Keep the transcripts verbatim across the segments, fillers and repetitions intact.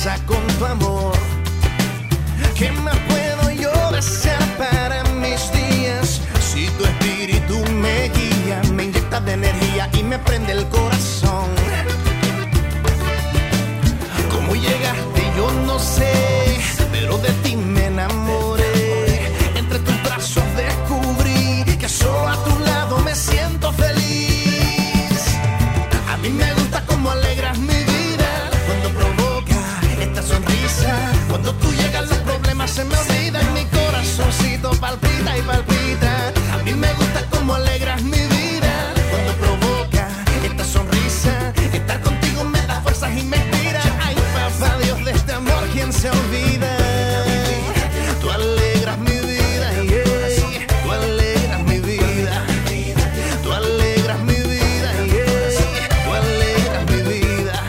sonrisa, con tu amor. ¿Qué más puedo yo desear para mis días? Si tu espíritu me guía, me inyecta de energía y me prende el corazón. ¿Cómo llegaste? Yo no sé, pero de ti me enamoré. Entre tus brazos descubrí que solo a tu lado me siento feliz. A mí me gusta cómo alegras mi vida cuando provoca esta sonrisa. Cuando tú llegas los problemas se me olvidan, mi corazoncito palpita y palpita. A mí me gusta cómo alegras mi vida cuando provoca esta sonrisa. Estar contigo me da fuerzas y me inspira. Ay, papá Dios, de este amor, ¿quién se olvida? Tú alegras mi vida, yeah. Tú alegras mi vida. Tú alegras mi vida, yeah. Tú alegras mi vida.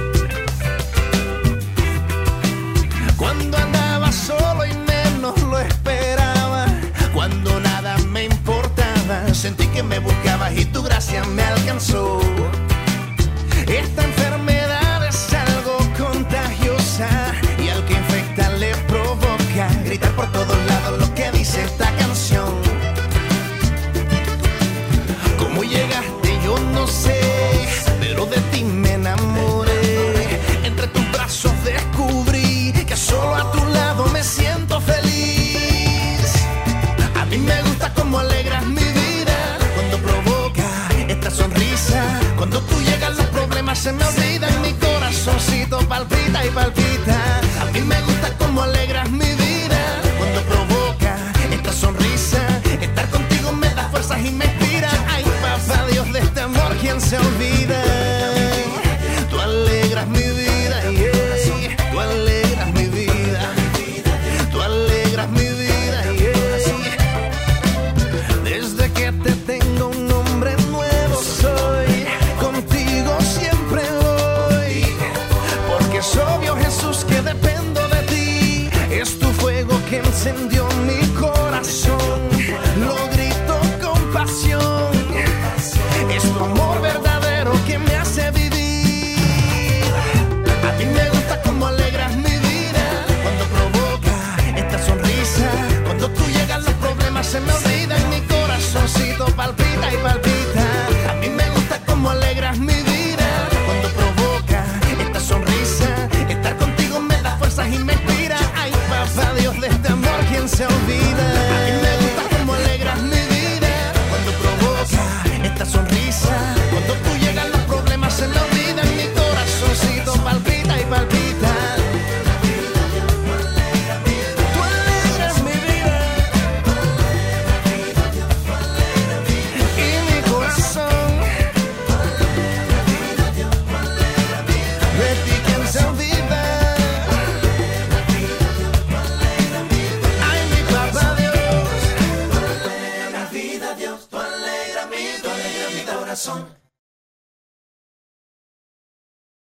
Cuando andaba solo y menos lo esperaba, cuando nada me importaba, sentí que me buscabas y tu gracia me alcanzó. Esta enfermedad es algo contagiosa y al que infecta le provoca gritar por todos lados lo que dice esta canción. ¿Cómo llegaste? Yo no sé, pero de ti me enamoré. Entre tus brazos descubrí que solo a tu lado me siento feliz. A mí me gusta cómo alegras mi vida cuando provoca esta sonrisa. Cuando tú llegas los problemas se me olvidan, mi corazoncito palpita y palpita. A mí me gusta cómo alegras mi vida cuando provoca esta sonrisa. Estar contigo me da fuerzas y me inspira. Ay, papá Dios, de este amor, ¿quién se olvida?